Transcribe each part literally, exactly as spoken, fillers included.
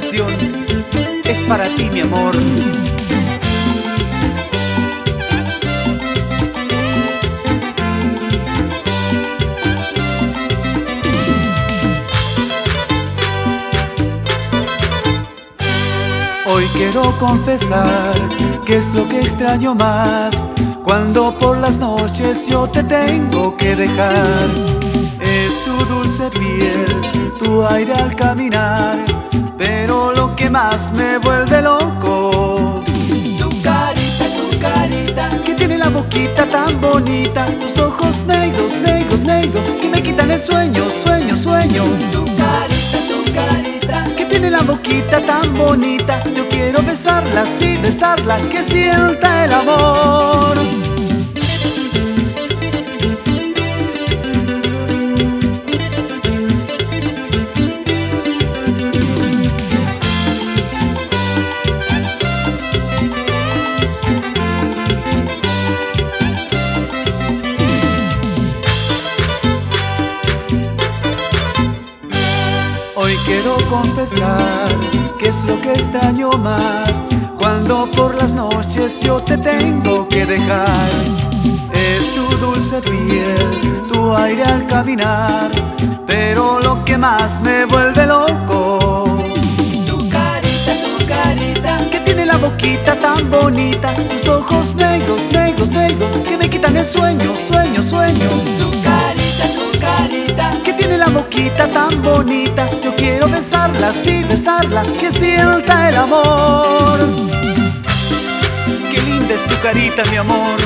canción es para ti, mi amor. Hoy quiero confesar que es lo que extraño más, cuando por las noches yo te tengo que dejar. Es tu dulce piel, tu aire al caminar, pero lo que más me vuelve loco, tu carita, tu carita, que tiene la boquita tan bonita, tus ojos negros, negros, negros, que me quitan el sueño, sueño, sueño. Tu carita, tu carita, que tiene la boquita tan bonita, yo quiero besarla, sí, besarla, que sienta el amor. Hoy quiero confesar que es lo que extraño más, cuando por las noches yo te tengo que dejar. Es tu dulce piel, tu aire al caminar, pero lo que más me vuelve loco, tu carita, tu carita, que tiene la boquita tan bonita, tus ojos negros, negros, negros, que me quitan el sueño, sueño, sueño. tu carita, tu carita, que tiene la boquita tan bonita, yo quiero besarla, sí, besarla, que sienta el amor. Qué linda es tu carita, mi amor.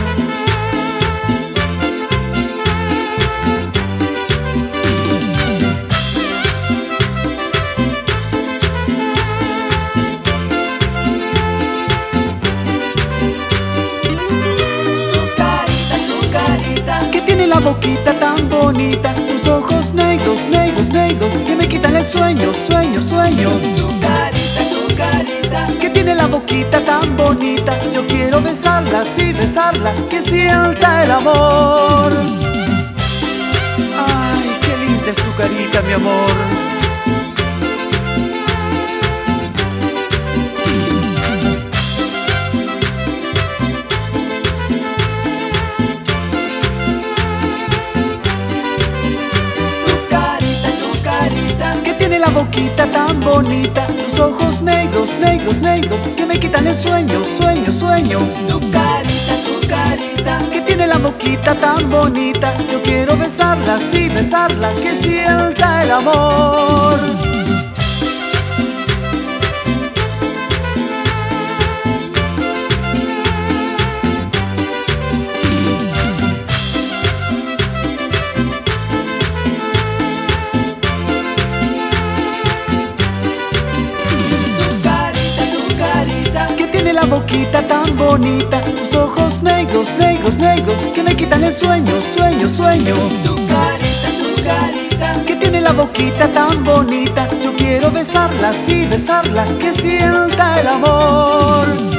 tu carita, tu carita, que tiene la boquita tan bonita, tus ojos negros, negros, negros, que me quitan el sueño, sueño, sueño. tu carita, tu carita, que tiene la boquita tan bonita, yo quiero besarla, sí, besarla, que sienta el amor. Ay, qué linda es tu carita, mi amor. tu carita, tu carita, que tiene la boquita tan bonita, tus ojos negros, negros, negros, que me quitan el sueño, sueño, sueño. tu carita, tu carita, que tiene la boquita tan bonita, yo quiero besarla, sí, besarla, que sienta el amor. tu carita, tu carita, que tiene la boquita tan bonita, tus ojos negros, negros, negros, que me quitan el sueño, sueño, sueño. tu carita, tu carita, que tiene la boquita tan bonita, yo quiero besarla, sí, besarla, que sienta el amor.